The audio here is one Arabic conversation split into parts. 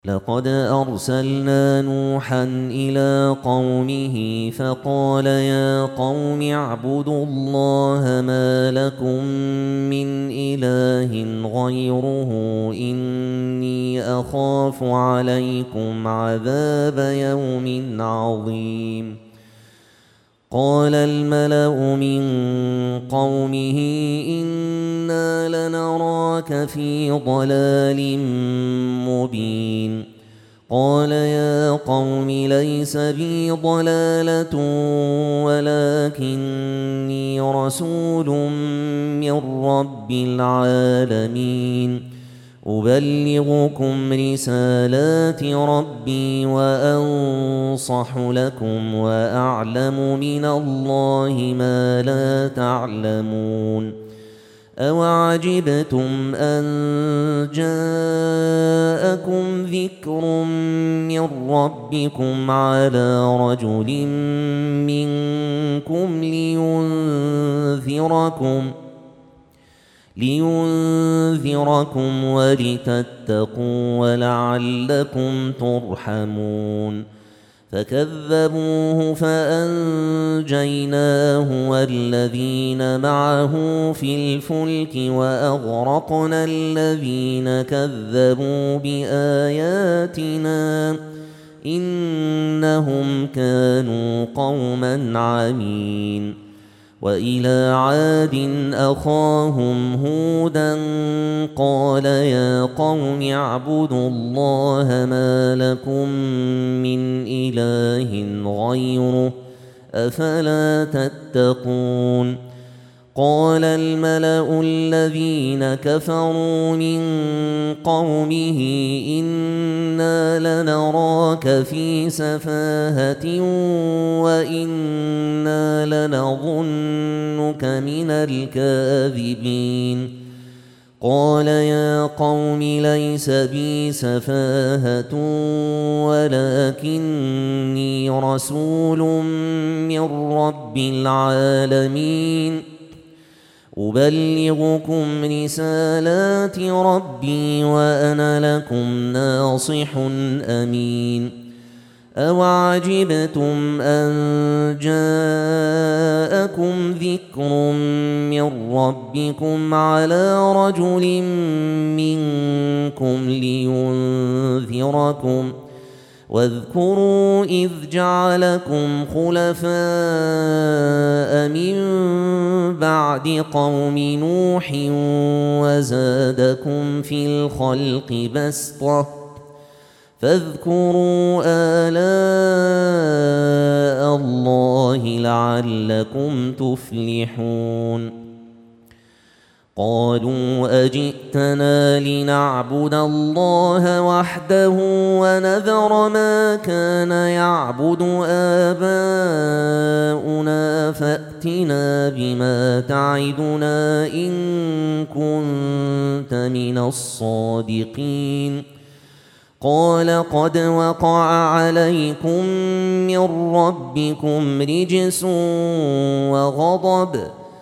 لقد أرسلنا نوحا إلى قومه فقال يا قوم اعبدوا الله ما لكم من إله غيره إني أخاف عليكم عذاب يوم عظيم. قال الملأ من قومه إنا لنراك في ضلال مبين. قال يا قوم ليس بي ضلالة ولكني رسول من رب العالمين أبلغكم رسالات ربي وأنصح لكم وأعلم من الله ما لا تعلمون. أوعجبتم أن جاءكم ذكر من ربكم على رجل منكم لينذركم ولتتقوا ولعلكم ترحمون. فكذبوه فأنجيناه والذين معه في الفلك وأغرقنا الذين كذبوا بآياتنا إنهم كانوا قوما عمين. وإلى عاد أخاهم هودا قال يا قوم اعبدوا الله ما لكم من إله غيره أفلا تتقون. قال الملأ الذين كفروا من قومه إنا لنراك في سفاهة وإنا لنظنك من الكاذبين. قال يا قوم ليس بي سفاهة ولكني رسول من رب العالمين أبلغكم رسالات ربي وأنا لكم ناصح أمين. أوعجبتم أن جاءكم ذكر من ربكم على رجل منكم لينذركم واذكروا إذ جعلكم خلفاء من بعد قوم نوح وزادكم في الخلق بسطة فاذكروا آلاء الله لعلكم تفلحون. قالوا أجئتنا لنعبد الله وحده ونذر ما كان يعبد آباؤنا فأتنا بما تعدنا إن كنت من الصادقين. قال قد وقع عليكم من ربكم رجس وغضب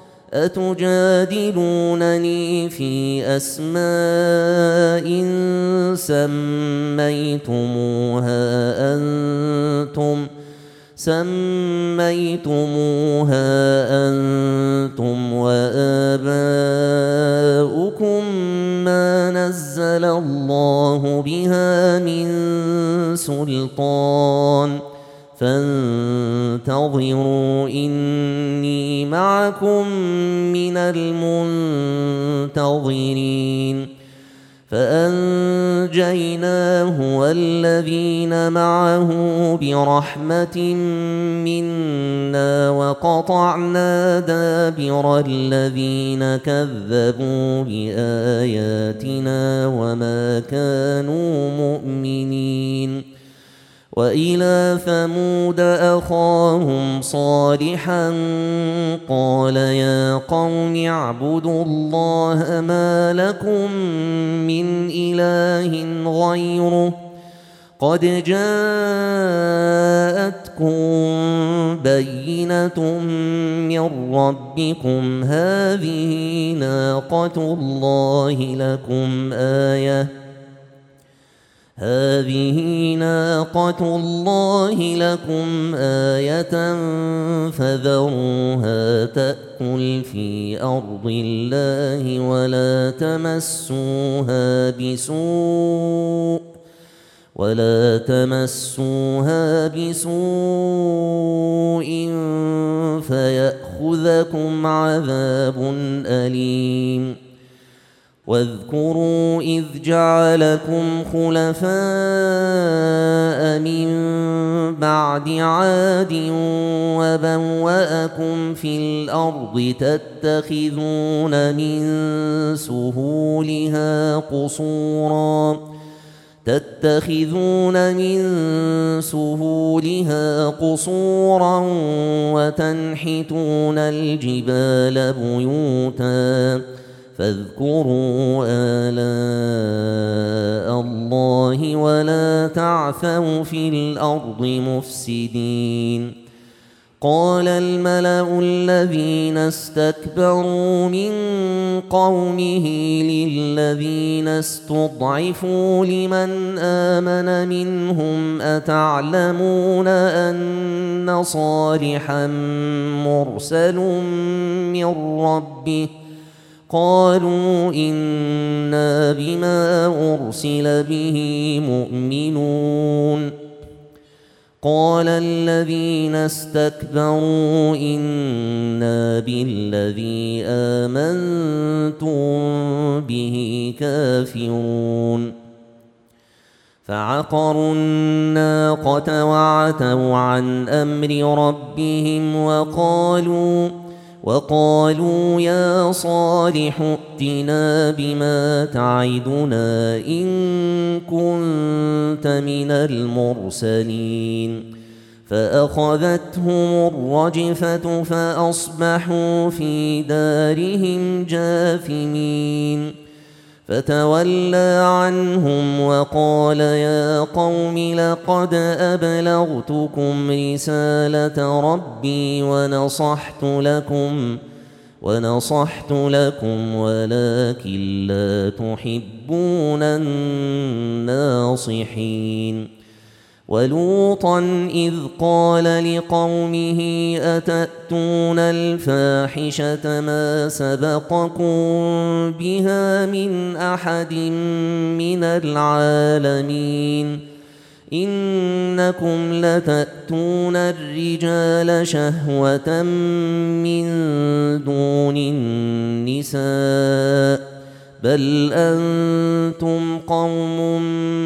أتجادلونني في أسماء سميتموها أنتم وآباؤكم ما نزل الله بها من سلطان فانتظروا إني معكم من المنتظرين. فأنجيناه والذين معه برحمة منا وقطعنا دابر الذين كذبوا بآياتنا وما كانوا مؤمنين. وإلى ثمود أخاهم صالحا قال يا قوم اعبدوا الله ما لكم من إله غيره قد جاءتكم بينة من ربكم هذه ناقة الله لكم آية هذه ناقة الله لكم آية فذروها تأكل في أرض الله ولا تمسوها بسوء فيأخذكم عذاب أليم. واذكروا إذ جعلكم خلفاء من بعد عاد وبوأكم في الأرض تتخذون من سهولها قصورا وتنحتون الجبال بيوتا فاذكروا آلاء الله ولا تعثوا في الأرض مفسدين. قال الملأ الذين استكبروا من قومه للذين استضعفوا لمن آمن منهم أتعلمون أن صالحا مرسل من ربه قالوا إنا بما أرسل به مؤمنون. قال الذين استكبروا إنا بالذي آمنتم به كافرون. فعقروا الناقة وعتوا عن أمر ربهم وقالوا يا صالح ائتنا بما تعدنا إن كنت من المرسلين. فأخذتهم الرجفة فأصبحوا في دارهم جاثمين. فتولى عنهم وقال يا قوم لقد أبلغتكم رسالة ربي ونصحت لكم ولكن لا تحبون الناصحين. ولوطا إذ قال لقومه أتأتون الفاحشة ما سبقكم بها من أحد من العالمين إنكم لتأتون الرجال شهوة من دون النساء بل أنتم قوم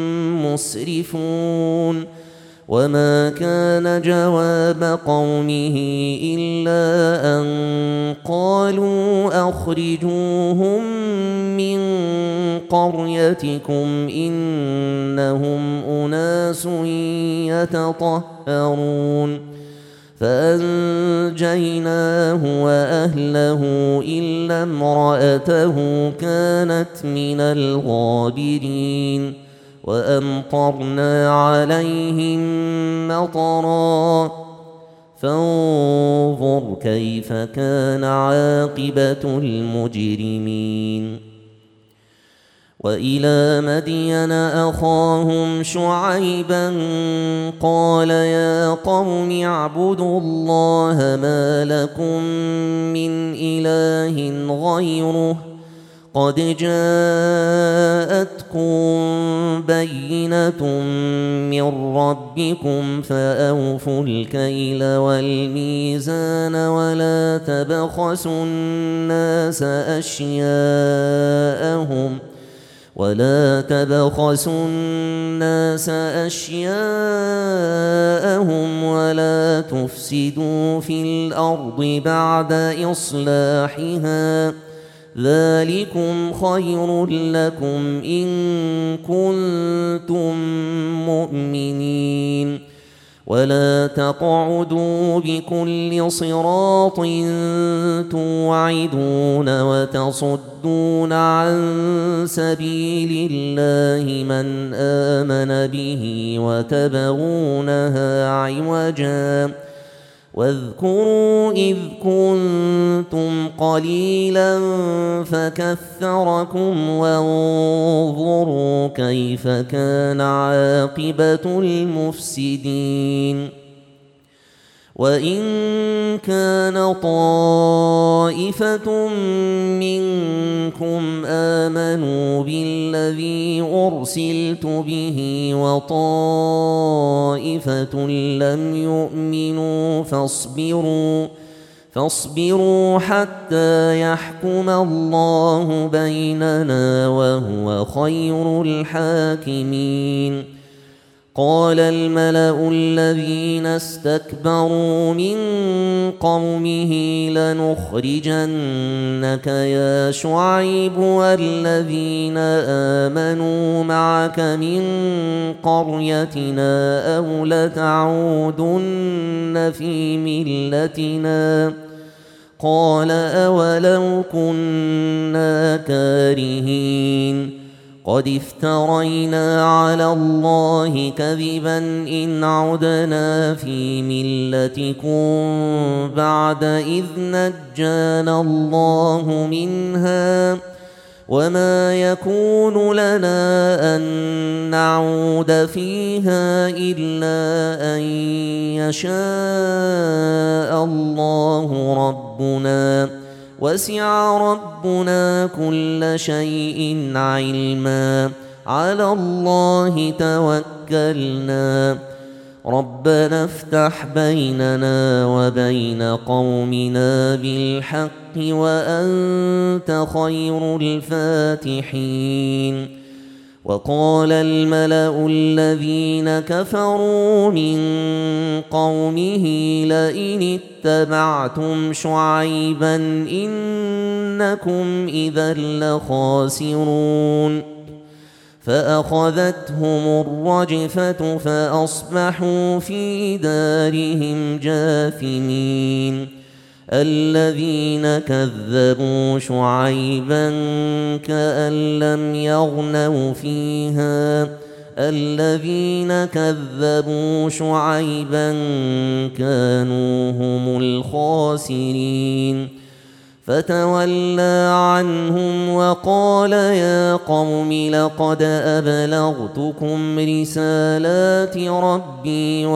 مسرفون. وما كان جواب قومه إلا أن قالوا أخرجوهم من قريتكم إنهم أناس يتطهرون. فأنجيناه وأهله إلا امرأته كانت من الغابرين. وأمطرنا عليهم مطرا فانظر كيف كان عاقبة المجرمين. وإلى مدين أخاهم شعيبا قال يا قوم اعبدوا الله ما لكم من إله غيره قد جاءتكم بينة من ربكم فأوفوا الكيل والميزان ولا تبخسوا الناس أشياءهم ولا تفسدوا في الأرض بعد إصلاحها ذلكم خير لكم إن كنتم مؤمنين. ولا تقعدوا بكل صراط توعدون وتصدون عن سبيل الله من آمن به واذكروا إذ كنتم قليلا فكثركم وانظروا كيف كان عاقبة المفسدين. وإن كان طائفة منكم آمنوا بالذي أرسلت به وطائفة لم يؤمنوا فاصبروا حتى يحكم الله بيننا وهو خير الحاكمين. قال الملأ الذين استكبروا من قومه لنخرجنك يا شعيب والذين آمنوا معك من قريتنا أو لتعودن في ملتنا. قال أولو كنا كارهين قد افترينا على الله كذبا إن عدنا في ملتكم بعد إذ نجانا الله منها وما يكون لنا أن نعود فيها إلا أن يشاء الله ربنا وسع ربنا كل شيء علما على الله توكلنا ربنا افتح بيننا وبين قومنا بالحق وأنت خير الفاتحين. وقال الملأ الذين كفروا من قومه لئن اتبعتم شعيبا إنكم إذا لخاسرون. فأخذتهم الرجفة فأصبحوا في دارهم جاثمين. الذين كذبوا شعيبا كأن لم يغنوا فيها الذين كذبوا شعيبا كانوا هم الخاسرين. فتولى عنهم وقال يا قوم لقد أبلغتكم رسالات ربي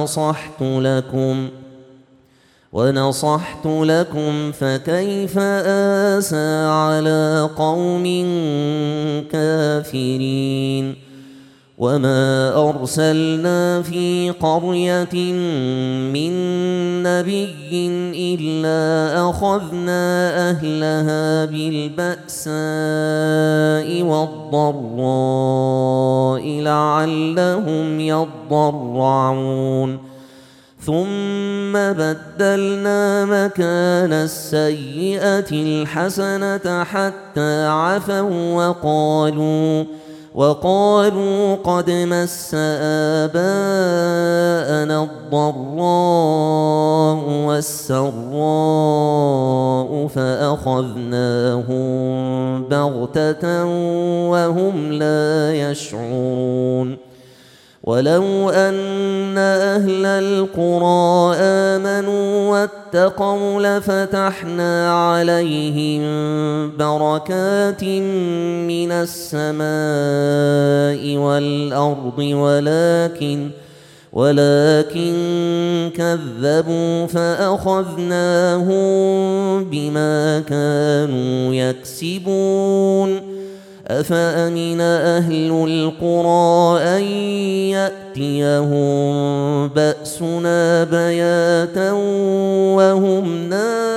ونصحت لكم فكيف آسى على قوم كافرين. وما أرسلنا في قرية من نبي إلا أخذنا أهلها بالبأساء والضراء لعلهم يضرعون. ثم بدلنا مكان السيئة الحسنة حتى عفوا وقالوا قد مس آباءنا الضراء والسراء فأخذناهم بغتة وهم لا يشعرون. ولو أن أهل القرى آمنوا واتقوا لفتحنا عليهم بركات من السماء والأرض ولكن كذبوا فأخذناهم بما كانوا يكسبون. أفأمن أهل القرى أن يأتيهم بأسنا بياتا وهم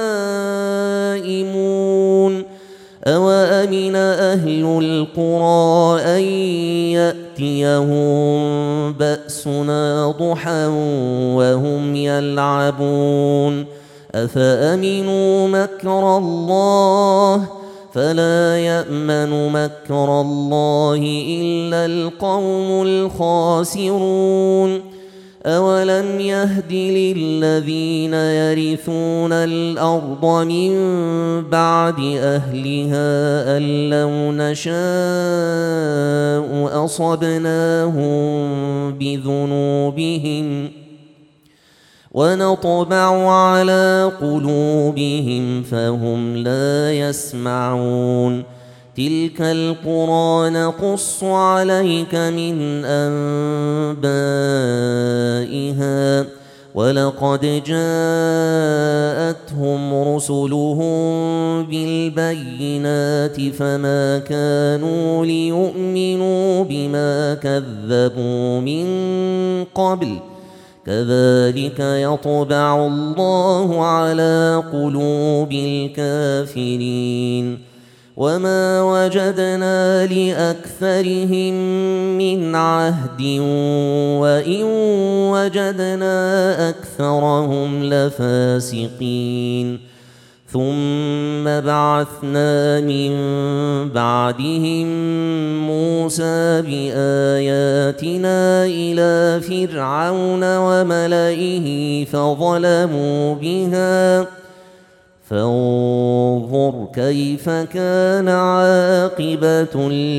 نائمون. أوأمن أهل القرى أن يأتيهم بأسنا ضحى وهم يلعبون. أفأمنوا مكر الله فلا يأمن مكر الله إلا القوم الخاسرون. أولم يهد للذين يرثون الأرض من بعد أهلها أن لو نشاء أصبناهم بذنوبهم ونطبع على قلوبهم فهم لا يسمعون. تلك القرى نقص عليك من أنبائها ولقد جاءتهم رسلهم بالبينات فما كانوا ليؤمنوا بما كذبوا من قبل كذلك يطبع الله على قلوب الكافرين. وما وجدنا لأكثرهم من عهد وإن وجدنا أكثرهم لفاسقين. ثم بعثنا من بعدهم موسى بآياتنا إلى فرعون وملئه فظلموا بها فانظر كيف كان عاقبة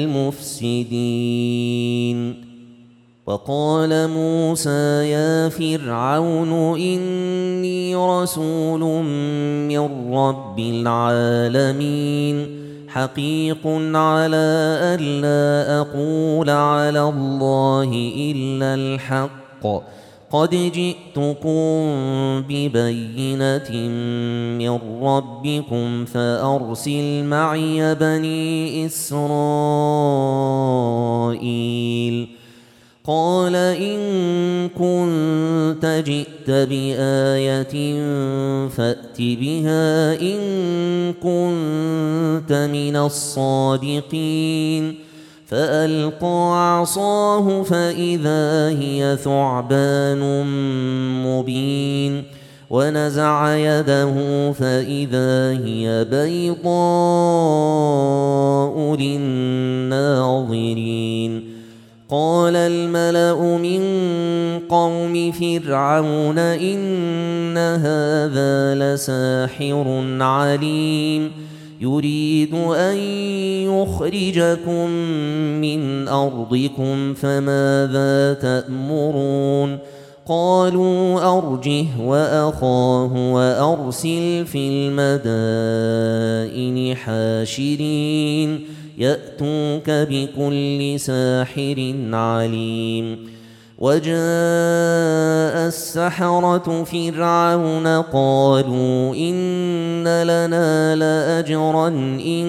المفسدين. وقال موسى يا فرعون إني رسول من رب العالمين حقيق على ألا أقول على الله إلا الحق قد جئتكم ببينة من ربكم فأرسل معي بني إسرائيل. قال إن كنت جئت بآية فأت بها إن كنت من الصادقين. فألقى عصاه فإذا هي ثعبان مبين ونزع يده فإذا هي بيضاء للناظرين. قال الملأ من قوم فرعون إن هذا لساحر عليم يريد أن يخرجكم من أرضكم فماذا تأمرون. قالوا أرجه وأخاه وأرسل في المدائن حاشرين يأتوك بكل ساحر عليم. وجاء السحرة فرعون قالوا إن لنا لأجرا إن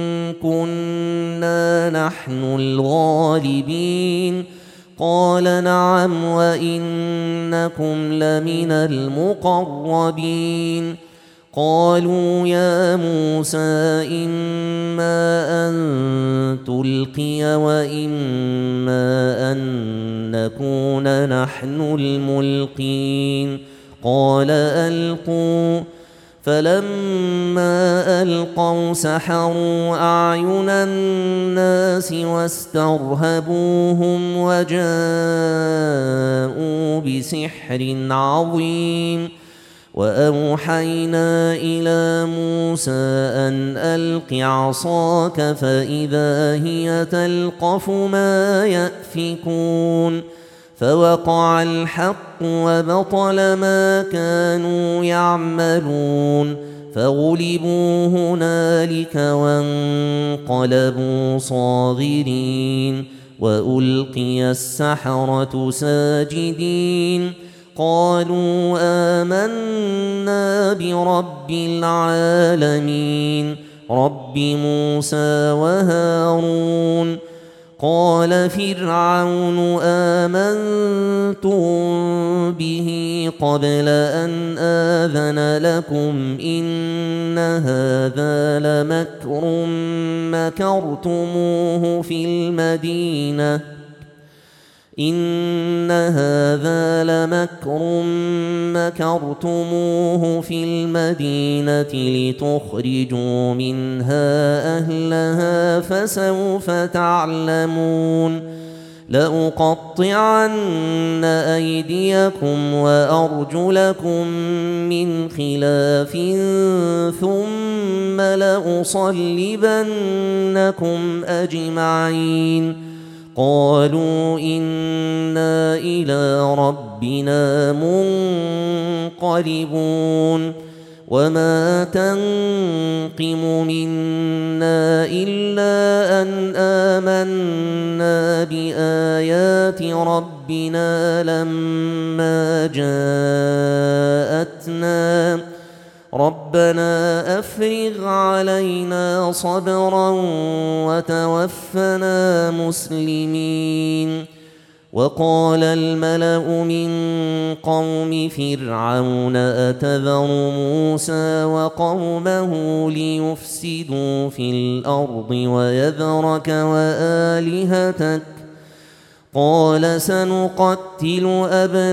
كنا نحن الغالبين. قال نعم وإنكم لمن المقربين. قالوا يا موسى إما أن تلقي وإما أن نكون نحن الملقين. قال ألقوا. فلما ألقوا سحروا أعين الناس واسترهبوهم وجاءوا بسحر عظيم. وأوحينا إلى موسى أن ألق عصاك فإذا هي تلقف ما يأفكون. فوقع الحق وبطل ما كانوا يعملون فغلبوا هنالك وانقلبوا صاغرين. وألقي السحرة ساجدين قالوا آمنا برب العالمين رب موسى وهارون. قال فرعون آمنتم به قبل أن آذن لكم إن هذا لمكر مكرتموه في المدينة لتخرجوا منها أهلها فسوف تعلمون. لأقطعن أيديكم وأرجلكم من خلاف ثم لأصلبنكم أجمعين. قالوا إنا إلى ربنا منقلبون وما تنقم منا إلا أن آمنا بآيات ربنا لما جاءتنا ربنا أفرغ علينا صبرا وتوفنا مسلمين. وقال الملأ من قوم فرعون أتذر موسى وقومه ليفسدوا في الأرض ويذرك وآلهتك قال سنقتل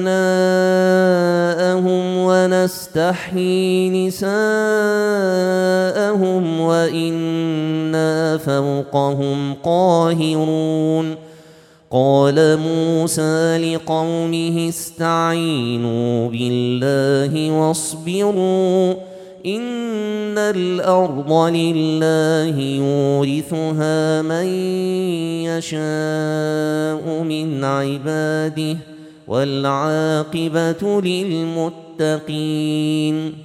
أبناءهم ونستحيي نساءهم وإنا فوقهم قاهرون. قال موسى لقومه استعينوا بالله واصبروا إن الأرض لله يورثها من يشاء من عباده والعاقبة للمتقين.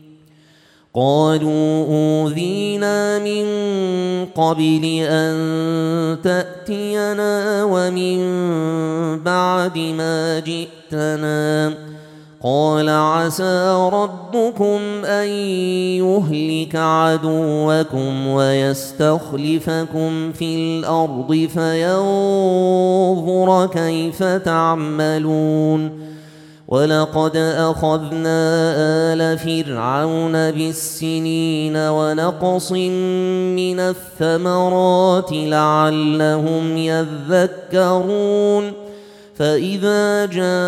قالوا أوذينا من قبل أن تأتينا ومن بعد ما جئتنا قال عسى ربكم أن يهلك عدوكم ويستخلفكم في الأرض فينظر كيف تعملون. ولقد أخذنا آل فرعون بالسنين ونقص من الثمرات لعلهم يذكرون. فإذا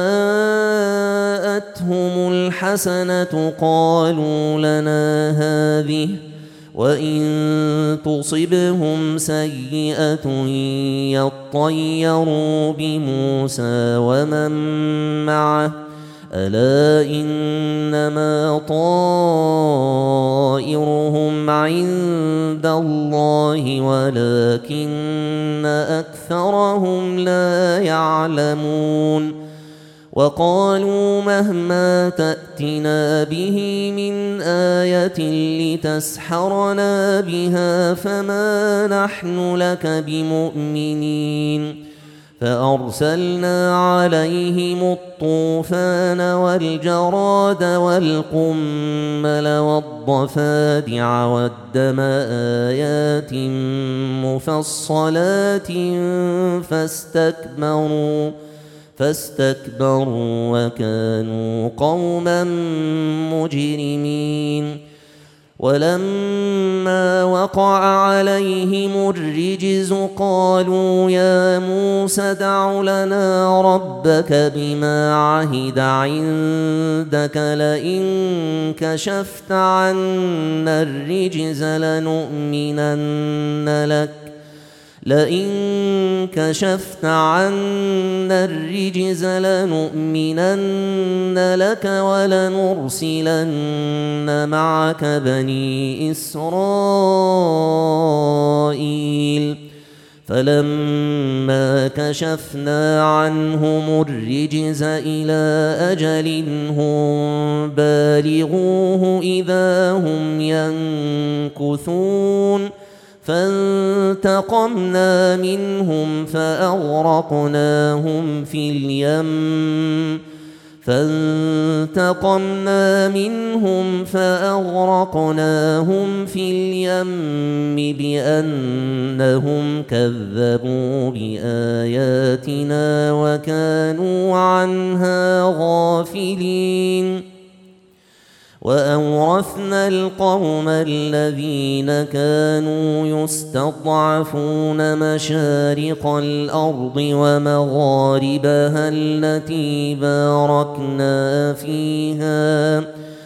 جاءتهم الحسنة قالوا لنا هذه وإن تصبهم سيئة يطيروا بموسى ومن معه ألا إنما طائرهم عند الله ولكن أكثرهم لا يعلمون. وقالوا مهما تأتنا به من آية لتسحرنا بها فما نحن لك بمؤمنين. فأرسلنا عليهم الطوفان والجراد والقمل والضفادع والدم آيات مفصلات فاستكبروا وكانوا قوما مجرمين. ولما وقع عليهم الرجز قالوا يا موسى دع لنا ربك بما عهد عندك لئن كشفت عنا الرجز لنؤمنن لك ولنرسلن معك بني إسرائيل. فلما كشفنا عنهم الرجز إلى أجل هم بالغوه إذا هم ينكثون. فانتقمنا منهم فأغرقناهم في اليم بأنهم كذبوا بآياتنا وكانوا عنها غافلين. وأورثنا القوم الذين كانوا يستضعفون مشارق الأرض ومغاربها التي باركنا فيها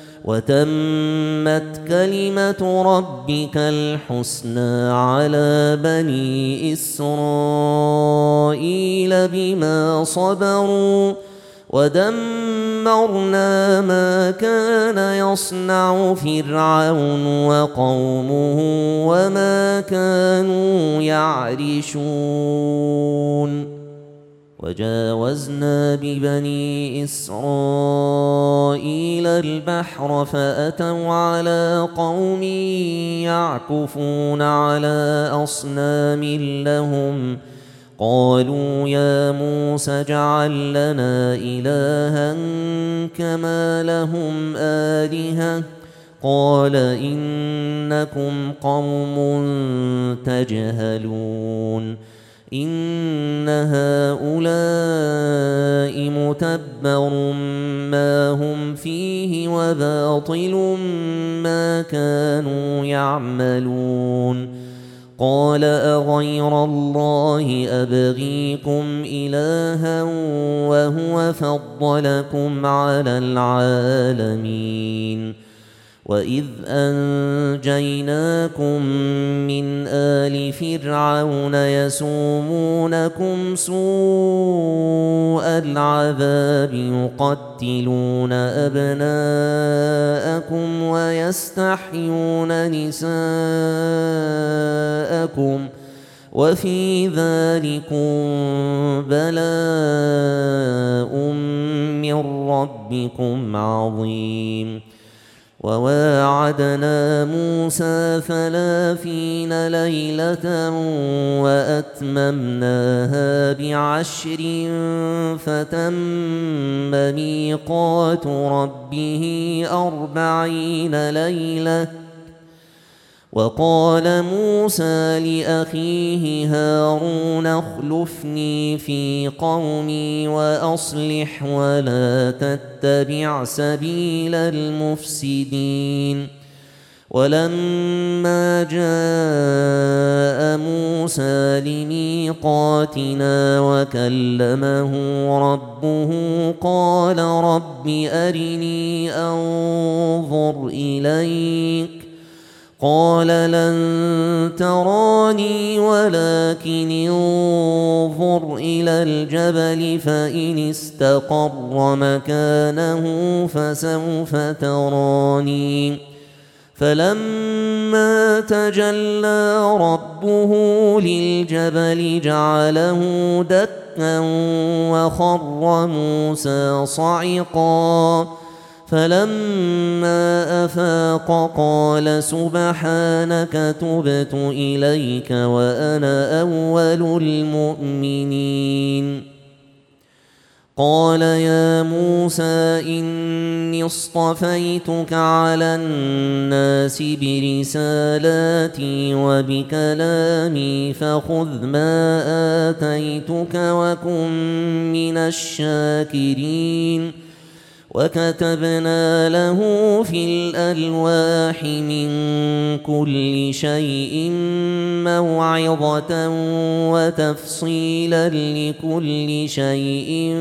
وتمت كلمة ربك الحسنى على بني إسرائيل بما صبروا ودمرنا ما كان يصنع فرعون وقومه وما كانوا يعرشون وجاوزنا ببني إسرائيل البحر فأتوا على قوم يعكفون على أصنام لهم قالوا يا موسى اجعل لنا إلها كما لهم آلهة قال إنكم قوم تجهلون إن هؤلاء متبر ما هم فيه وباطل ما كانوا يعملون قال أغير الله أبغيكم إلها وهو فضلكم على العالمين وإذ أنجيناكم من آل فرعون يسومونكم سوء العذاب يقتلون أبناءكم ويستحيون نساءكم وفي ذلكم بلاء من ربكم عظيم وواعدنا موسى 30 ليلة وأتممناها ب10 فتم ميقات ربه 40 ليلة وقال موسى لأخيه هارون اخلفني في قومي وأصلح ولا تتبع سبيل المفسدين ولما جاء موسى لميقاتنا وكلمه ربه قال رب أرني أنظر إليك قال لن تراني ولكن انظر إلى الجبل فإن استقر مكانه فسوف تراني فلما تجلى ربه للجبل جعله دكا وخر موسى صعقا فلما أفاق قال سبحانك تبت إليك وأنا أول المؤمنين قال يا موسى إني اصطفيتك على الناس برسالاتي وبكلامي فخذ ما آتيتك وكن من الشاكرين وكتبنا له في الألواح من كل شيء موعظة وتفصيلا لكل شيء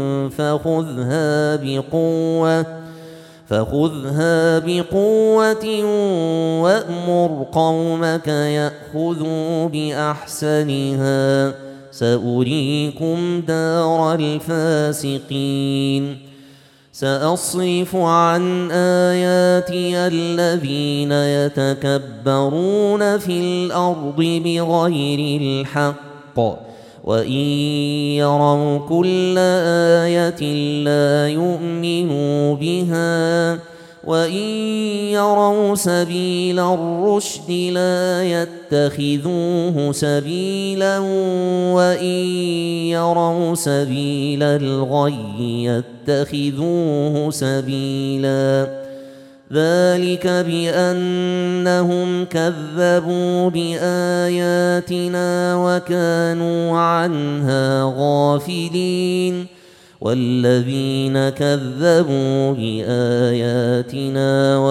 فخذها بقوة وأمر قومك يأخذوا بأحسنها سأريكم دار الفاسقين سأصرف عن آياتي الذين يتكبرون في الأرض بغير الحق وإن يروا كل آية لا يؤمنوا بها وإن يروا سبيل الرشد لا يتخذوه سبيلا وإن يروا سبيل الغي يتخذوه سبيلا ذلك بأنهم كذبوا بآياتنا وكانوا عنها غافلين والذين كذبوا بآياتنا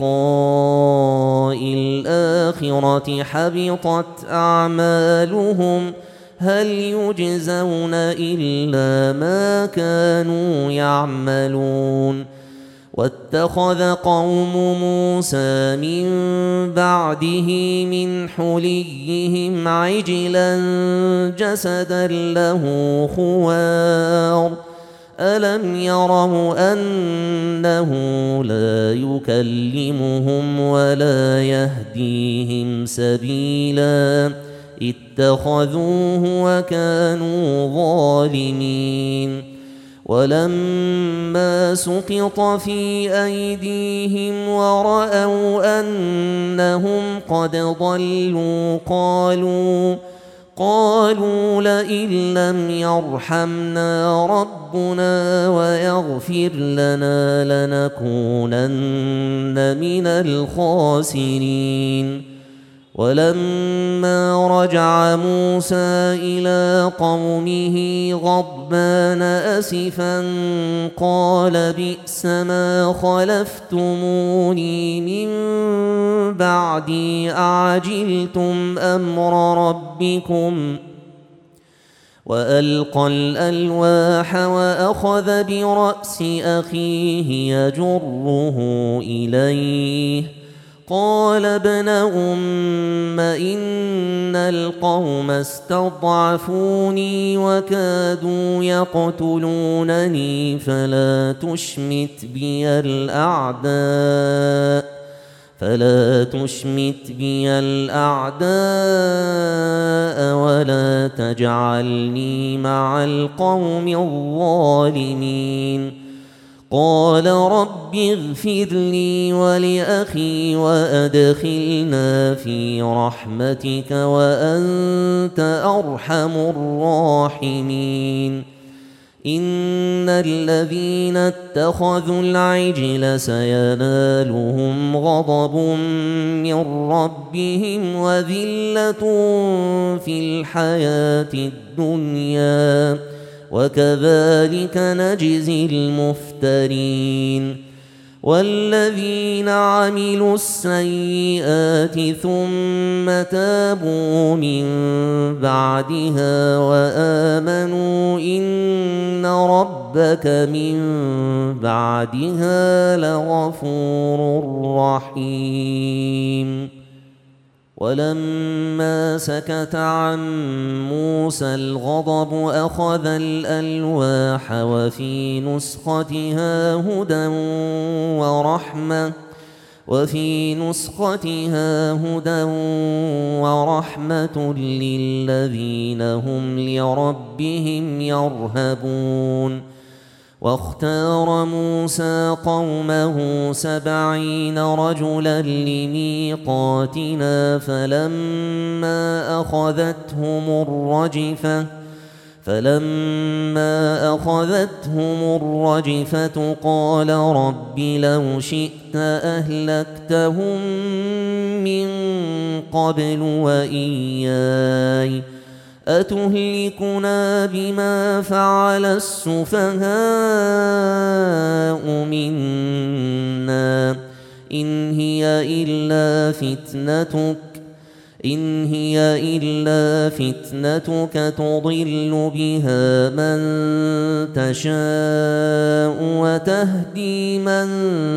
ولقاء الآخرة حبطت أعمالهم هل يجزون إلا ما كانوا يعملون واتخذ قوم موسى من بعده من حليهم عجلا جسدا له خوار ألم يروا أنه لا يكلمهم ولا يهديهم سبيلا اتخذوه وكانوا ظالمين ولما سقط في أيديهم ورأوا أنهم قد ضلوا قالوا لئن لم يرحمنا ربنا ويغفر لنا لنكونن من الخاسرين ولما رجع موسى إلى قومه غضبان أسفا قال بئس ما خلفتموني من بعدي أعجلتم أمر ربكم وألقى الألواح وأخذ برأس أخيه يجره إليه قال ابن أم إن القوم استضعفوني وكادوا يقتلونني فلا تشمت بي الأعداء ولا تجعلني مع القوم الظالمين قال رب اغفر لي ولأخي وأدخلنا في رحمتك وأنت أرحم الراحمين إن الذين اتخذوا العجل سينالهم غضب من ربهم وذلة في الحياة الدنيا وكذلك نجزي المفترين والذين عملوا السيئات ثم تابوا من بعدها وآمنوا إن ربك من بعدها لغفور رحيم ولما سكت عن موسى الغضب أخذ الألواح وفي نسختها هدى ورحمة للذين هم لربهم يرهبون واختار موسى قومه 70 رجلا لميقاتنا فلما أخذتهم الرجفة قال رب لو شئت أهلكتهم من قبل وإياي أتهلكنا بما فعل السفهاء منا إن هي إلا فتنتك تضل بها من تشاء وتهدي من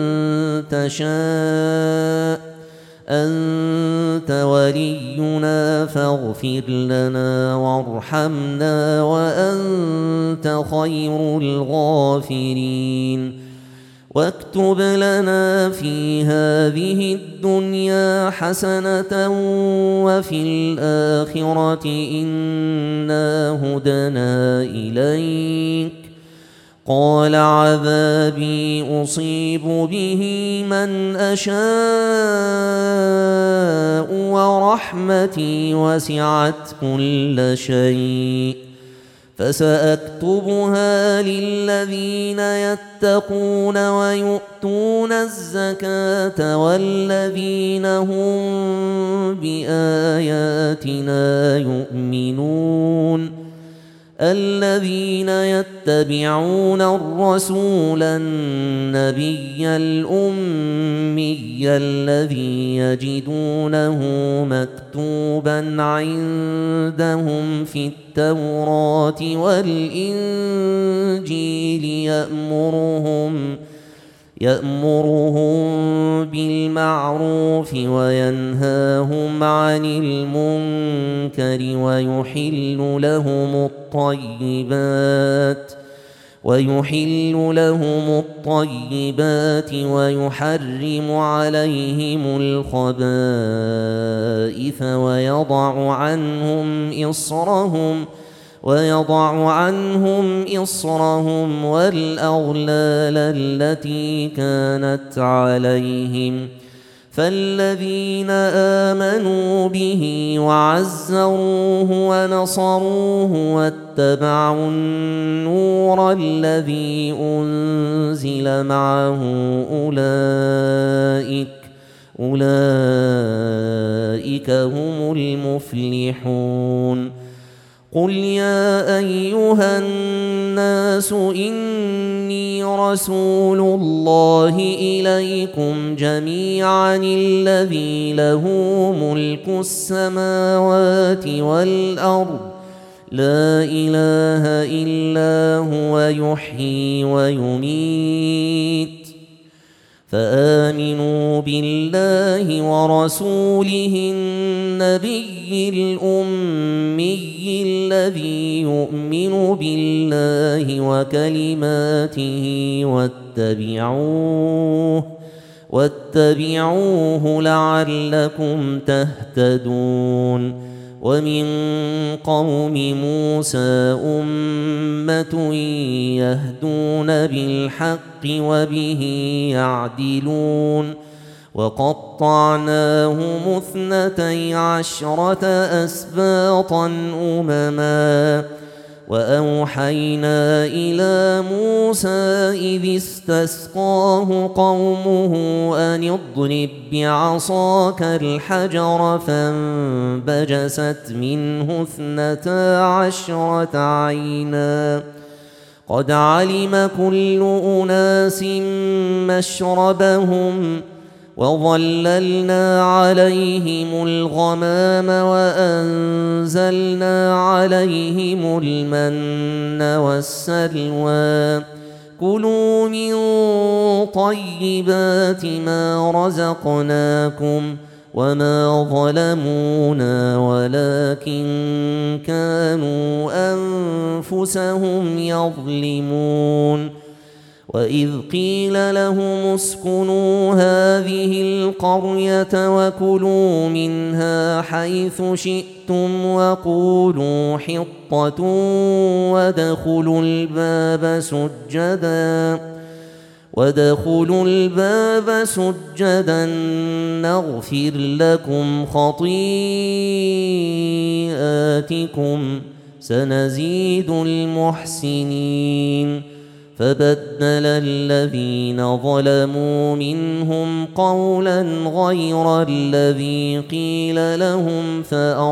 تشاء أنت ولينا فاغفر لنا وارحمنا وأنت خير الغافرين واكتب لنا في هذه الدنيا حسنة وفي الآخرة إنا هدنا إليك قال عذابي أصيب به من أشاء ورحمتي وسعت كل شيء فسأكتبها للذين يتقون ويؤتون الزكاة والذين هم بآياتنا يؤمنون الذين يتبعون الرسول النبي الأمي الذي يجدونه مكتوبا عندهم في التوراة والإنجيل يأمرهم بالمعروف وينهاهم عن المنكر ويحل لهم الطيبات ويحل لهم الطيبات ويحرم عليهم الخبائث ويضع عنهم إصرهم والأغلال التي كانت عليهم. فالذين آمنوا به وعزروه ونصروه واتبعوا النور الذي أنزل معه أولئك هم المفلحون. قل يا أيها الناس إني رسول الله إليكم جميعا الذي له ملك السماوات والأرض لا إله إلا هو يحيي ويميت. فآمنوا بالله ورسوله النبي الأمي الذي يؤمن بالله وكلماته واتبعوه لعلكم تهتدون. ومن قوم موسى أمة يهدون بالحق وبه يعدلون. وقطعناهم 12 أسباطا أمما. وأوحينا إلى موسى إذ استسقاه قومه أن اضرب بعصاك الحجر فانبجست منه 12 عينا قد علم كل أناس مشربهم وظللنا عليهم الغمام وأنزلنا عليهم المن والسلوى. كلوا من طيبات ما رزقناكم وما ظلمونا ولكن كانوا أنفسهم يظلمون. وإذ قيل لهم اسكنوا هذه القرية وكلوا منها حيث شئتم وقولوا حطة وادخلوا الباب سجدا نغفر لكم خطيئاتكم سنزيد المحسنين. فبدل الذين ظلموا منهم قولا غير الذي قيل لهم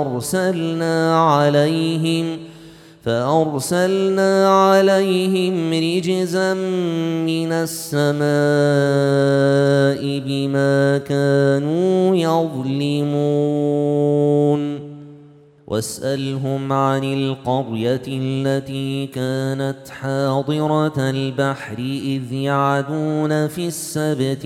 فأرسلنا عليهم رجزا من السماء بما كانوا يظلمون. واسألهم عن القرية التي كانت حاضرة البحر إذ يعدون في السبت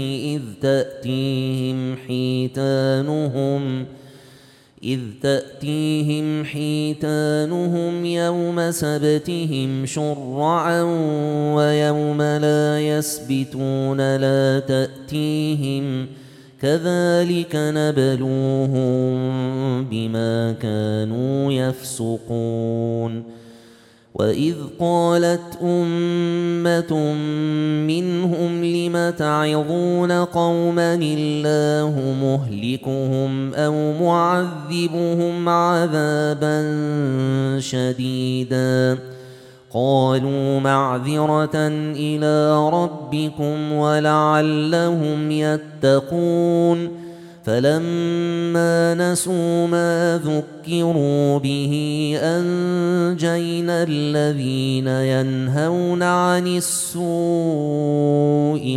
إذ تأتيهم حيتانهم يوم سبتهم شرعا ويوم لا يسبتون لا تأتيهم كذلك نبلوهم بما كانوا يفسقون. وإذ قالت أمة منهم لم تعظون قوما الله مهلكهم أو معذبهم عذابا شديدا قالوا معذرة إلى ربكم ولعلهم يتقون. فلما نسوا ما ذكروا به أنجينا الذين ينهون عن السوء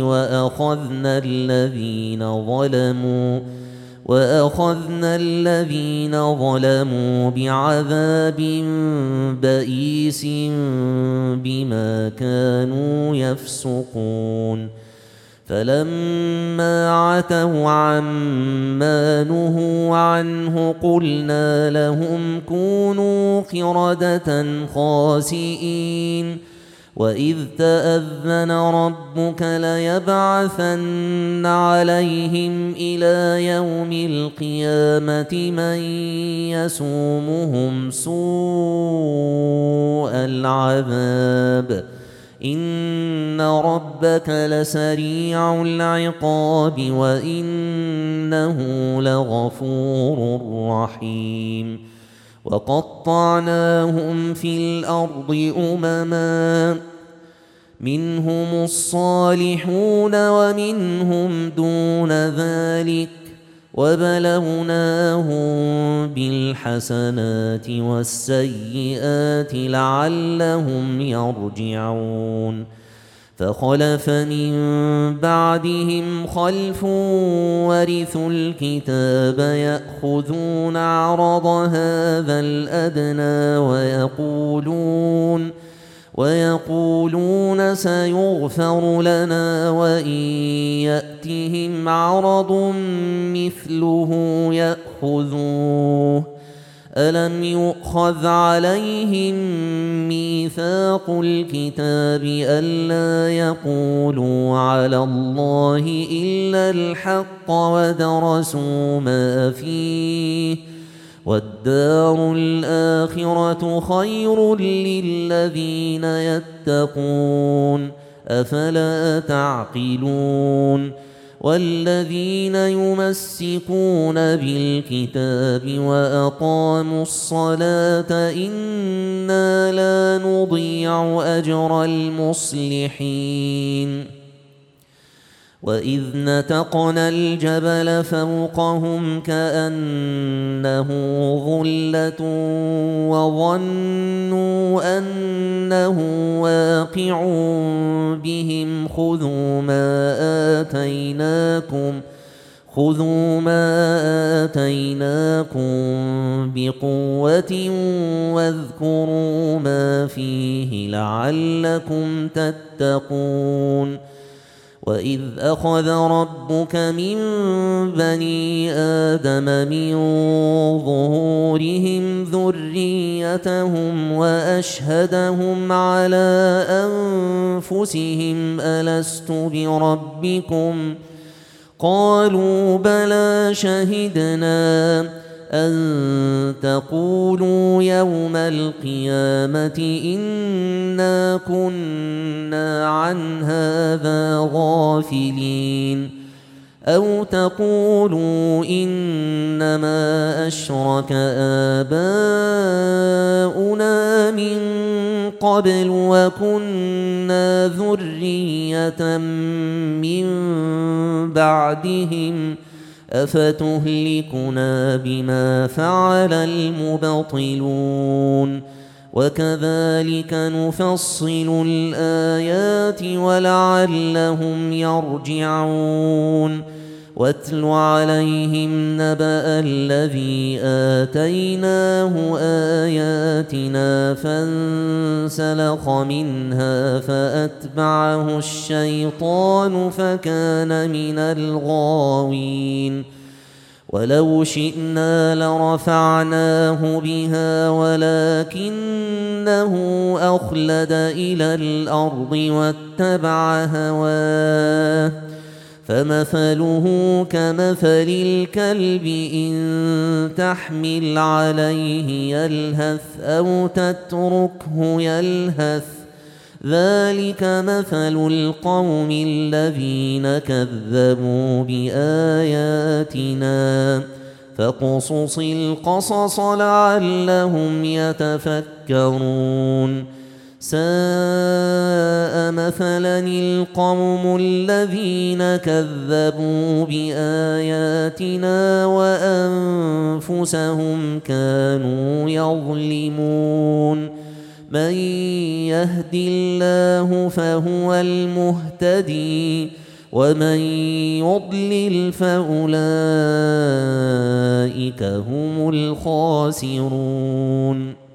وأخذنا الذين ظلموا بعذاب بئيس بما كانوا يفسقون. فلما عتوا عما نهوا عنه قلنا لهم كونوا قردة خاسئين. وإذ تأذن ربك ليبعثن عليهم إلى يوم القيامة من يسومهم سوء العذاب إن ربك لسريع العقاب وإنه لغفور رحيم وقطعناهم في الأرض أمما منهم الصالحون ومنهم دون ذلك وبلوناهم بالحسنات والسيئات لعلهم يرجعون فخلف من بعدهم خلف ورثوا الكتاب يأخذون عرض هذا الأدنى ويقولون سيغفر لنا وإن يأتهم عرض مثله يأخذوه ألم يؤخذ عليهم ميثاق الكتاب ألا يقولوا على الله إلا الحق ودرسوا ما فيه والدار الآخرة خير للذين يتقون أفلا تعقلون والذين يمسكون بالكتاب وأقاموا الصلاة إنا لا نضيع أجر المصلحين وإذ نتقنا الجبل فوقهم كأنه ظلة وظنوا أنه واقع بهم خذوا ما آتيناكم بقوة واذكروا ما فيه لعلكم تتقون وإذ أخذ ربك من بني آدم من ظهورهم ذريتهم وأشهدهم على أنفسهم ألست بربكم قالوا بلى شهدنا أن تقولوا يوم القيامة إنا كنا عن هذا غافلين أو تقولوا إنما أشرك آباؤنا من قبل وكنا ذرية من بعدهم أفتهلكنا بما فعل المبطلون وكذلك نفصل الآيات ولعلهم يرجعون واتل عليهم نبأ الذي آتيناه آياتنا فانسلخ منها فأتبعه الشيطان فكان من الغاوين ولو شئنا لرفعناه بها ولكنه أخلد إلى الأرض واتبع هواه فمثله كمثل الكلب إن تحمل عليه يلهث أو تتركه يلهث ذلك مثل القوم الذين كذبوا بآياتنا فاقصص القصص لعلهم يتفكرون ساء مثلا القوم الذين كذبوا بآياتنا وأنفسهم كانوا يظلمون من يهد الله فهو المهتدي ومن يضلل فأولئك هم الخاسرون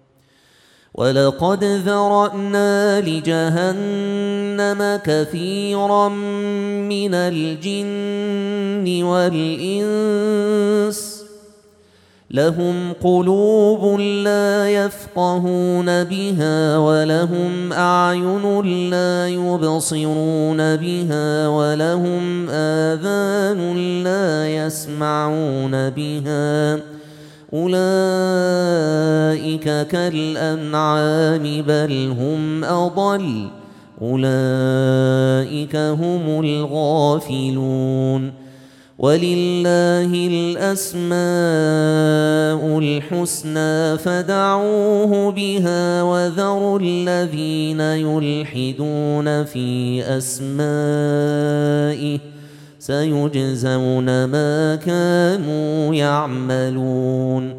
ولقد ذرأنا لجهنم كثيرا من الجن والإنس لهم قلوب لا يفقهون بها ولهم أعين لا يبصرون بها ولهم آذان لا يسمعون بها أولئك كالأنعام بل هم أضل أولئك هم الغافلون ولله الأسماء الحسنى فدعوه بها وذروا الذين يلحدون في أسمائه سيجزون ما كانوا يعملون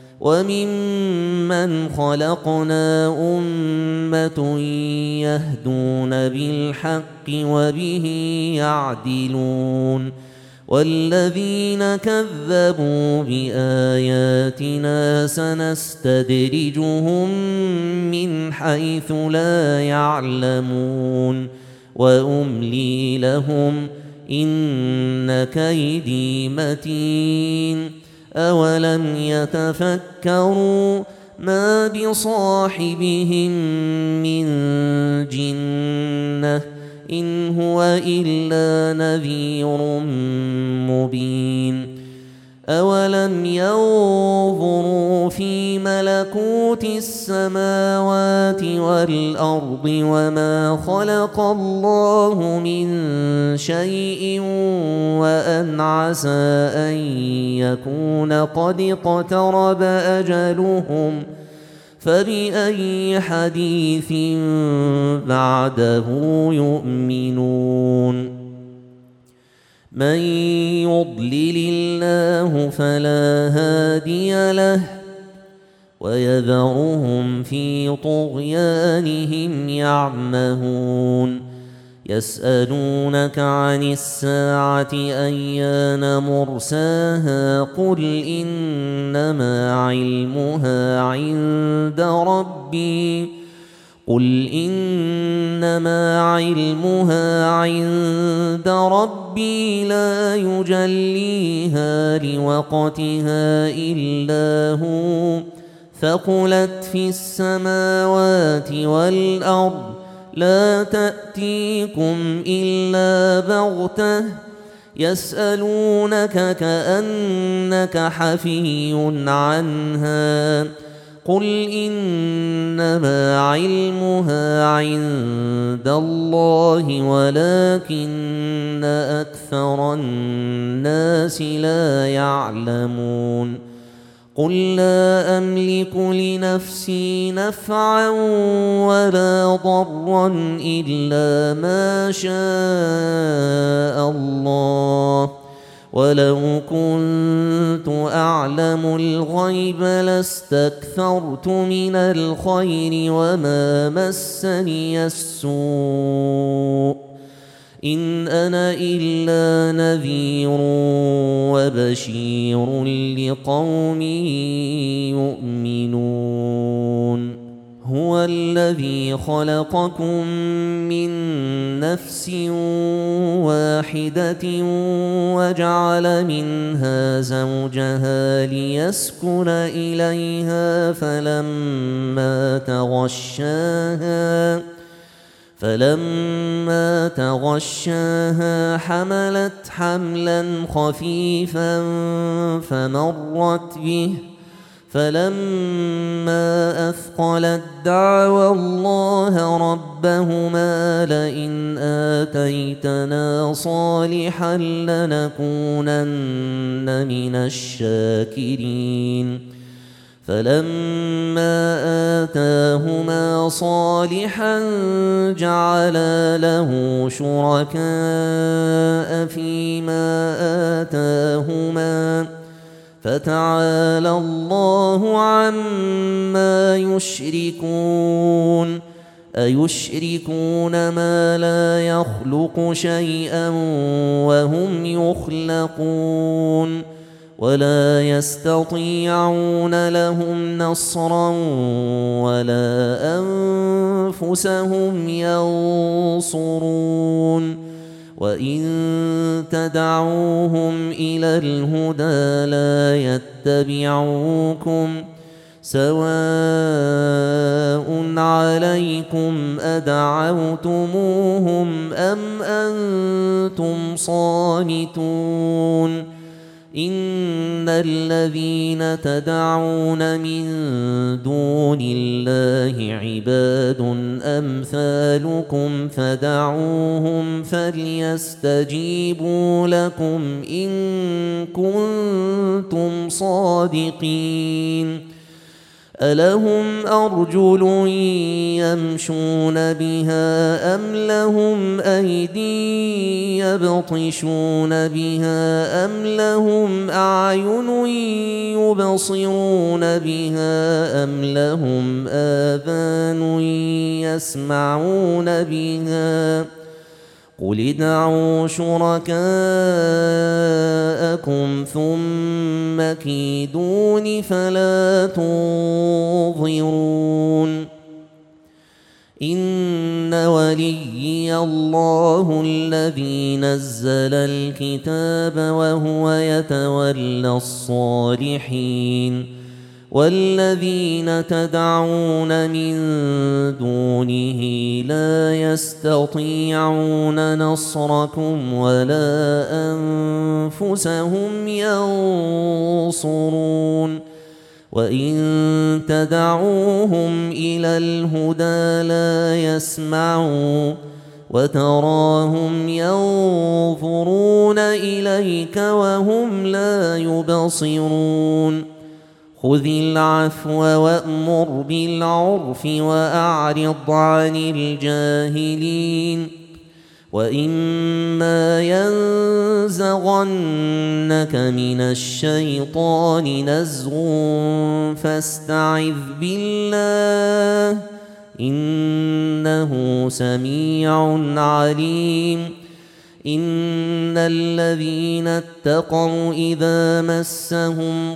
وممن خلقنا أمة يهدون بالحق وبه يعدلون والذين كذبوا بآياتنا سنستدرجهم من حيث لا يعلمون وأملي لهم إن كيدي متين أولم يتفكروا ما بصاحبهم من جنة إن هو إلا نذير مبين أولم ينظروا في ملكوت السماوات والأرض وما خلق الله من شيء وأن عسى أن يكون قد اقترب أجلهم فبأي حديث بعده يؤمنون من يضلل الله فلا هادي له ويذرهم في طغيانهم يعمهون يسألونك عن الساعة أيان مرساها قل إنما علمها عند ربي لا يجليها لوقتها إلا هو ثقلت في السماوات والأرض لا تأتيكم إلا بغتة يسألونك كأنك حفي عنها قل إنما علمها عند الله ولكن أكثر الناس لا يعلمون قل لا أملك لنفسي نفعا ولا ضرا إلا ما شاء الله ولو كنت أعلم الغيب لاستكثرت من الخير وما مسني السوء إن أنا إلا نذير وبشير لقوم يؤمنون هو الذي خلقكم من نفس واحدة وجعل منها زوجها ليسكن إليها فلما تغشاها حملت حملا خفيفا فمرت به فلما أثقلت دعوا الله ربهما لئن آتيتنا صالحا لنكونن من الشاكرين فلما آتاهما صالحا جعلا له شركاء فيما آتاهما فتعالى الله عما يشركون أيشركون ما لا يخلق شيئا وهم يخلقون ولا يستطيعون لهم نصرا ولا أنفسهم ينصرون وإن تدعوهم إلى الهدى لا يتبعوكم سواء عليكم أدعوتموهم أم أنتم صامتون إن الذين تدعون من دون الله عباد أمثالكم فدعوهم فليستجيبوا لكم إن كنتم صادقين ألهم أرجل يمشون بها أم لهم أيدي يبطشون بها أم لهم أعين يبصرون بها أم لهم آذان يسمعون بها قل ادعوا شركاءكم ثم كيدون فلا تنظرون إن وليي الله الذي نزل الكتاب وهو يتولى الصالحين والذين تدعون من دونه لا يستطيعون نصركم ولا أنفسهم ينصرون وإن تدعوهم إلى الهدى لا يسمعوا وتراهم ينظرون إليك وهم لا يبصرون خذ العفو وأمر بالعرف وأعرض عن الجاهلين وإما ينزغنك من الشيطان نزغ فاستعذ بالله إنه سميع عليم إن الذين اتقوا إذا مسهم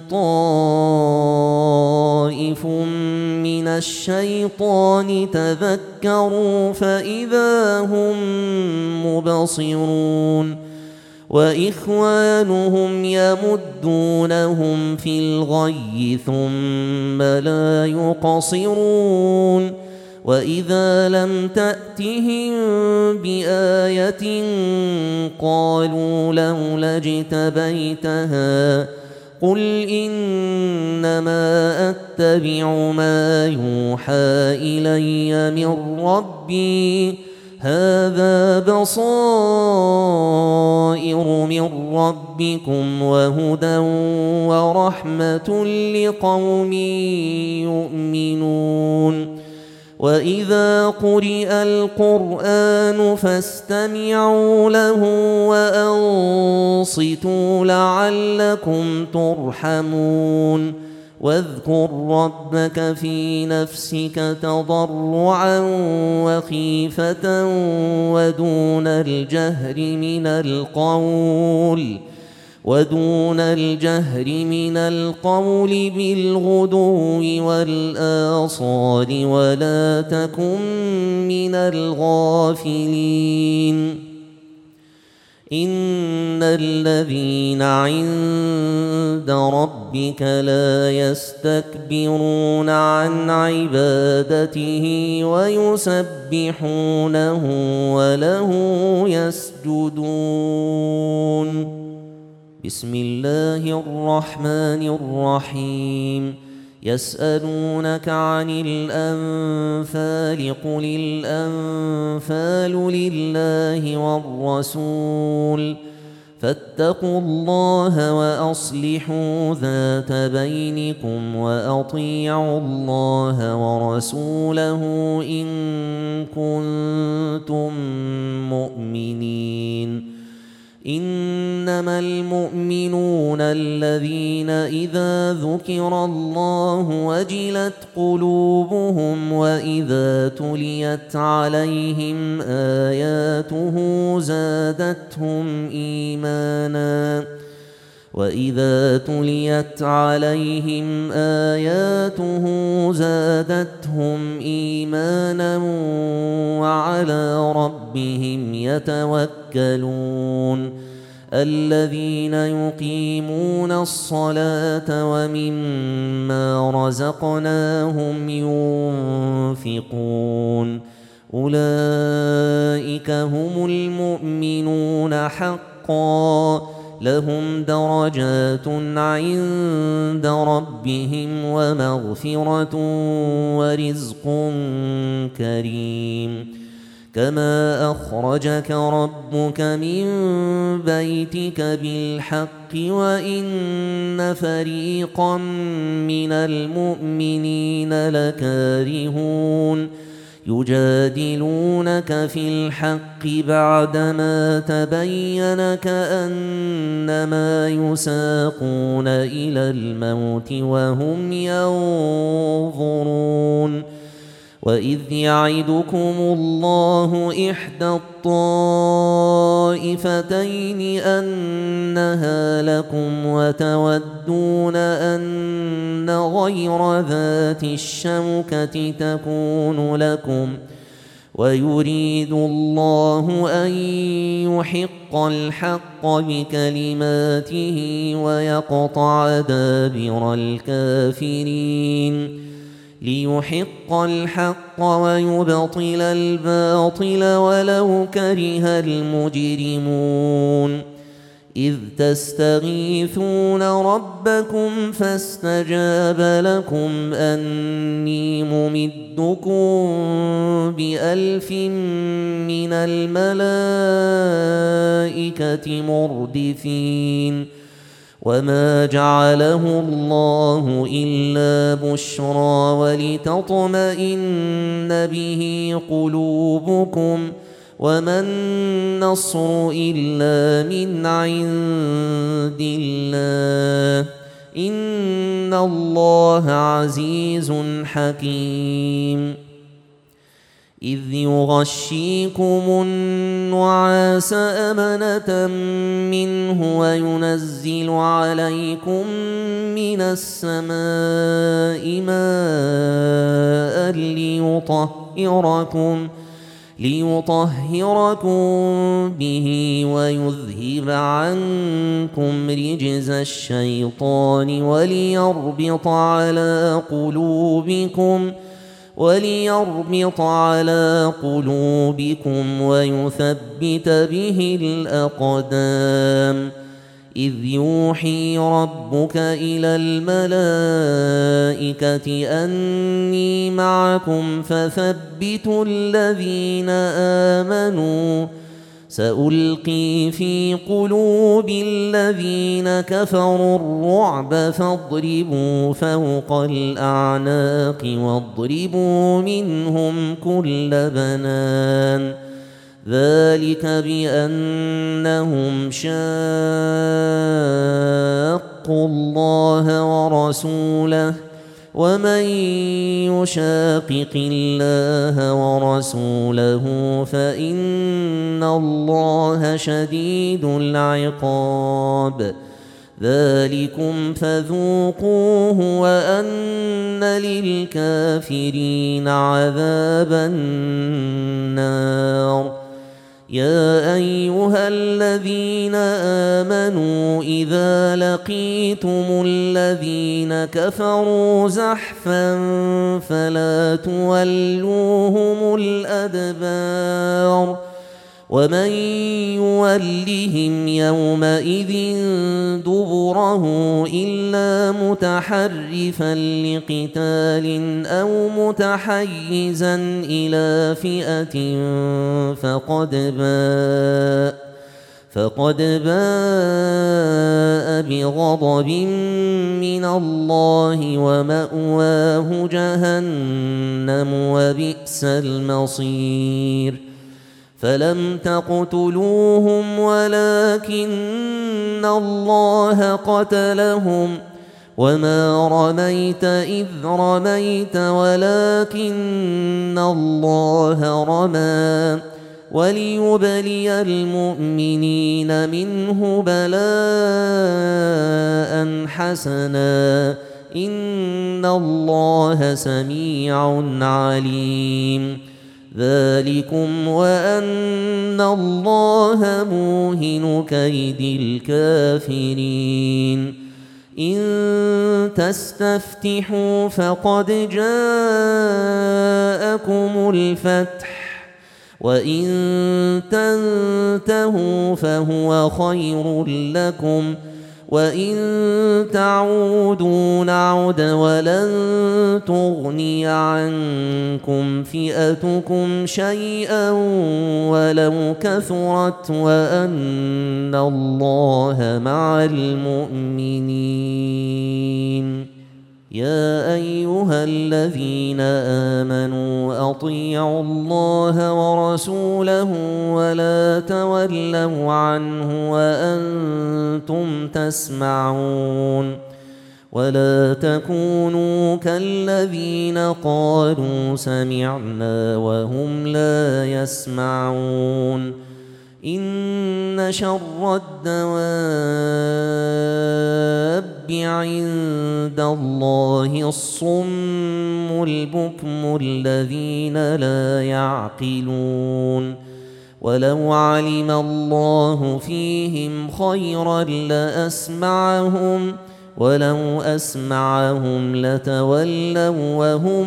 طائف من الشيطان تذكروا فإذا هم مبصرون وإخوانهم يمدونهم في الغي ثم لا يقصرون وإذا لم تأتهم بآية قالوا لولا اجتبيتها قل إنما أتبع ما يوحى إلي من ربي هذا بصائر من ربكم وهدى ورحمة لقوم يؤمنون وإذا قرئ القرآن فاستمعوا له وأنصتوا لعلكم ترحمون واذكر ربك في نفسك تضرعا وخيفة ودون الجهر من القول بالغدو والآصال ولا تكن من الغافلين إن الذين عند ربك لا يستكبرون عن عبادته ويسبحونه وله يسجدون بسم الله الرحمن الرحيم يسألونك عن الأنفال قل الأنفال لله والرسول فاتقوا الله وأصلحوا ذات بينكم وأطيعوا الله ورسوله إن كنتم مؤمنين إنما المؤمنون الذين إذا ذكر الله وجلت قلوبهم وإذا تليت عليهم آياته زادتهم إيمانا وإذا تليت عليهم آياته زادتهم إيمانا وعلى ربهم يتوكلون الذين يقيمون الصلاة ومما رزقناهم ينفقون أولئك هم المؤمنون حقا لهم درجات عند ربهم ومغفرة ورزق كريم كما أخرجك ربك من بيتك بالحق وإن فريقا من المؤمنين لكارهون يجادلونك في الحق بعدما تبين كأنما يساقون إلى الموت وهم ينظرون وإذ يعدكم الله إحدى الطائفتين أنها لكم وتودون أن غير ذات الشوكة تكون لكم ويريد الله أن يحق الحق بكلماته ويقطع دابر الكافرين ليحق الحق ويبطل الباطل ولو كره المجرمون إذ تستغيثون ربكم فاستجاب لكم أني ممدكم ب1000 من الملائكة مردفين وما جعله الله إلا بشرى ولتطمئن به قلوبكم وما النصر إلا من عند الله إن الله عزيز حكيم إذ يغشيكم النعاس أمنة منه وينزل عليكم من السماء ماء ليطهركم به ويذهب عنكم رجز الشيطان وليربط على قلوبكم ويثبت به الأقدام إذ يوحي ربك إلى الملائكة أني معكم فثبتوا الذين آمنوا سألقي في قلوب الذين كفروا الرعب فاضربوا فوق الأعناق واضربوا منهم كل بنان ذلك بأنهم شاقوا الله ورسوله ومن يشاقق الله ورسوله فإن الله شديد العقاب ذلكم فذوقوه وأن للكافرين عذاب النار يا أيها الذين آمنوا إذا لقيتم الذين كفروا زحفا فلا تولوهم الأدبار ومن يولهم يومئذ دبره إلا متحرفا لقتال أو متحيزا إلى فئة فقد باء بغضب من الله ومأواه جهنم وبئس المصير فلم تقتلوهم ولكن الله قتلهم وما رميت إذ رميت ولكن الله رمى وليبلي المؤمنين منه بلاء حسنا إن الله سميع عليم ذلكم وأن الله موهن كيد الكافرين إن تستفتحوا فقد جاءكم الفتح وإن تنتهوا فهو خير لكم وإن تعودوا نعد ولن تغني عنكم فئتكم شيئا ولو كثرت وأن الله مع المؤمنين يا أيها الذين آمنوا أطيعوا الله ورسوله ولا تولوا عنه وأنتم تسمعون ولا تكونوا كالذين قالوا سمعنا وهم لا يسمعون إن شر الدواب عند الله الصم البكم الذين لا يعقلون ولو علم الله فيهم خيرا لأسمعهم ولو أسمعهم لتولوا وهم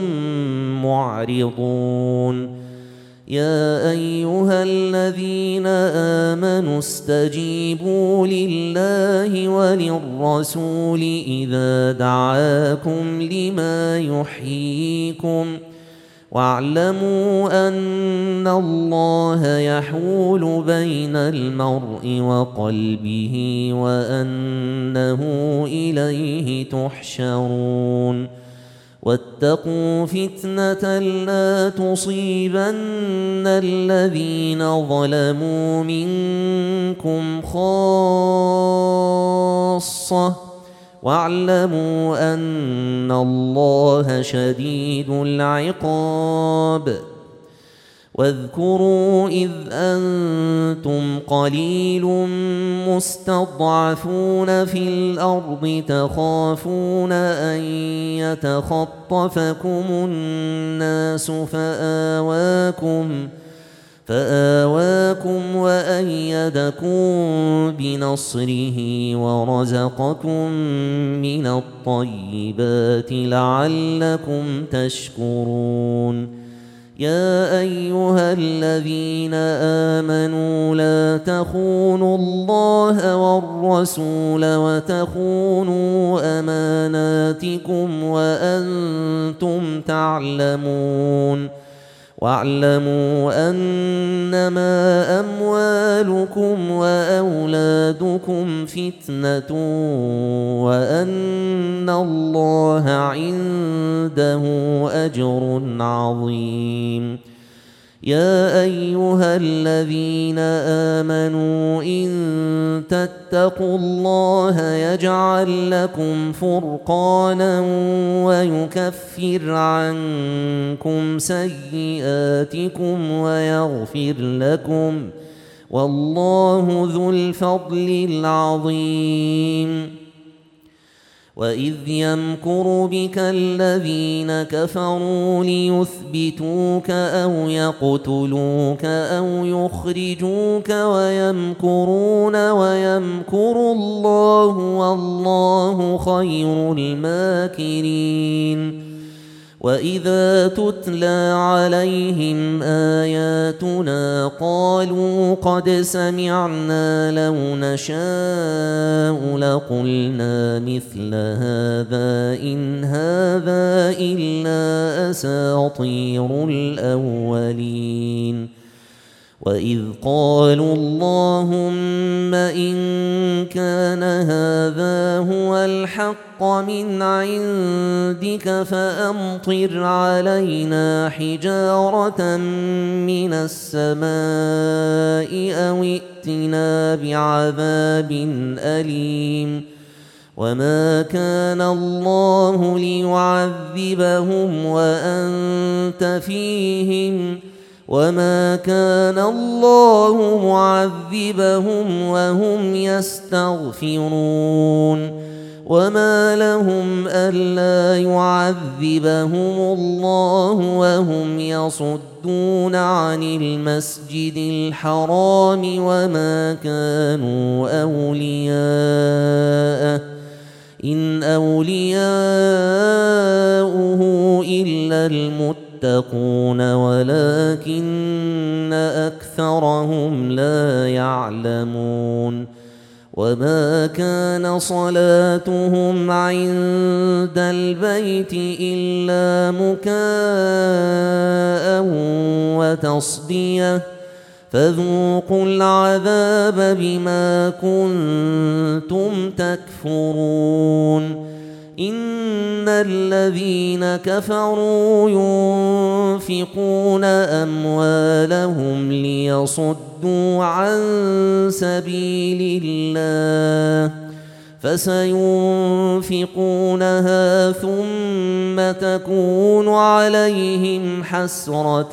معرضون يا أيها الذين آمنوا استجيبوا لله وللرسول إذا دعاكم لما يحييكم واعلموا أن الله يحول بين المرء وقلبه وأنه إليه تحشرون واتقوا فتنة لا تصيبن الذين ظلموا منكم خاصة واعلموا أن الله شديد العقاب واذكروا إذ أنتم قليل مستضعفون في الأرض تخافون أن يتخطفكم الناس فآواكم وأيدكم بنصره ورزقكم من الطيبات لعلكم تشكرون يا أيها الذين آمنوا لا تخونوا الله والرسول وتخونوا أماناتكم وأنتم تعلمون واعلموا أنما أموالكم وأولادكم فتنة وأن الله عنده أجر عظيم يا أيها الذين آمنوا إن تتقوا الله يجعل لكم فرقانا ويكفر عنكم سيئاتكم ويغفر لكم والله ذو الفضل العظيم وإذ يمكر بك الذين كفروا ليثبتوك أو يقتلوك أو يخرجوك ويمكرون ويمكر الله والله خير الماكرين وإذا تتلى عليهم آياتنا قالوا قد سمعنا لو نشاء لقلنا مثل هذا إن هذا إلا أساطير الأولين وإذ قالوا اللهم إن كان هذا هو الحق من عندك فأمطر علينا حجارة من السماء أو ائتنا بعذاب أليم وما كان الله ليعذبهم وأنت فيهم وما كان الله معذبهم وهم يستغفرون وما لهم ألا يعذبهم الله وهم يصدون عن المسجد الحرام وما كانوا أولياءه إن أولياؤه إلا المتقون ولكن أكثرهم لا يعلمون وما كان صلاتهم عند البيت إلا مكاء وتصدية فذوقوا العذاب بما كنتم تكفرون إن الذين كفروا ينفقون أموالهم ليصدوا عن سبيل الله فسينفقونها ثم تكون عليهم حسرة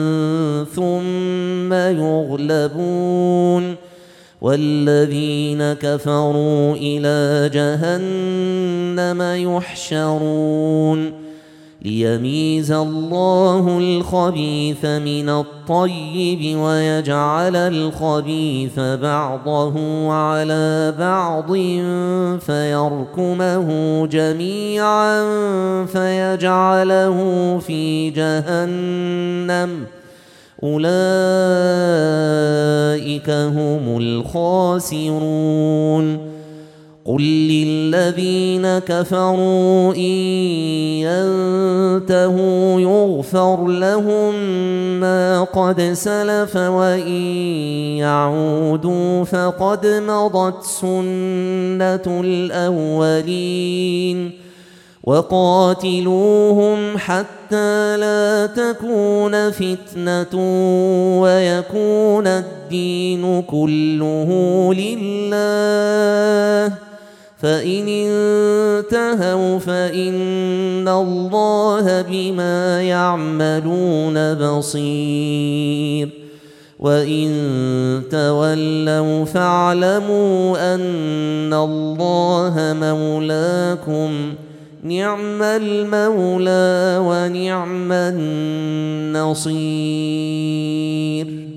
ثم يغلبون والذين كفروا إلى جهنم يحشرون ليميز الله الخبيث من الطيب ويجعل الخبيث بعضه على بعض فيركمه جميعا فيجعله في جهنم أولئك هم الخاسرون قل للذين كفروا إن ينتهوا يغفر لهم ما قد سلف وإن يعودوا فقد مضت سنة الأولين وقاتلوهم حتى لا تكون فتنة ويكون الدين كله لله فإن انتهوا فإن الله بما يعملون بصير وإن تولوا فاعلموا أن الله مولاكم نعم المولى ونعم النصير